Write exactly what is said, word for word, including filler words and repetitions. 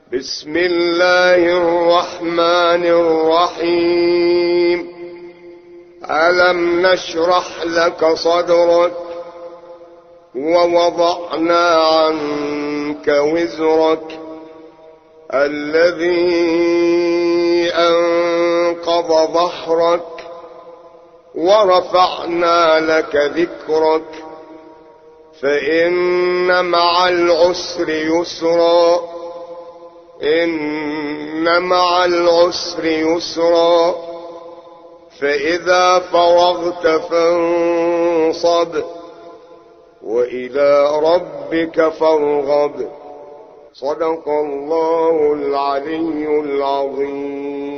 بسم الله الرحمن الرحيم. ألم نشرح لك صدرك ووضعنا عنك وزرك الذي أنقض ظهرك ورفعنا لك ذكرك فإن مع العسر يسرا إن مع العسر يسرا فإذا فرغت فانصب وإلى ربك فارغب. صدق الله العلي العظيم.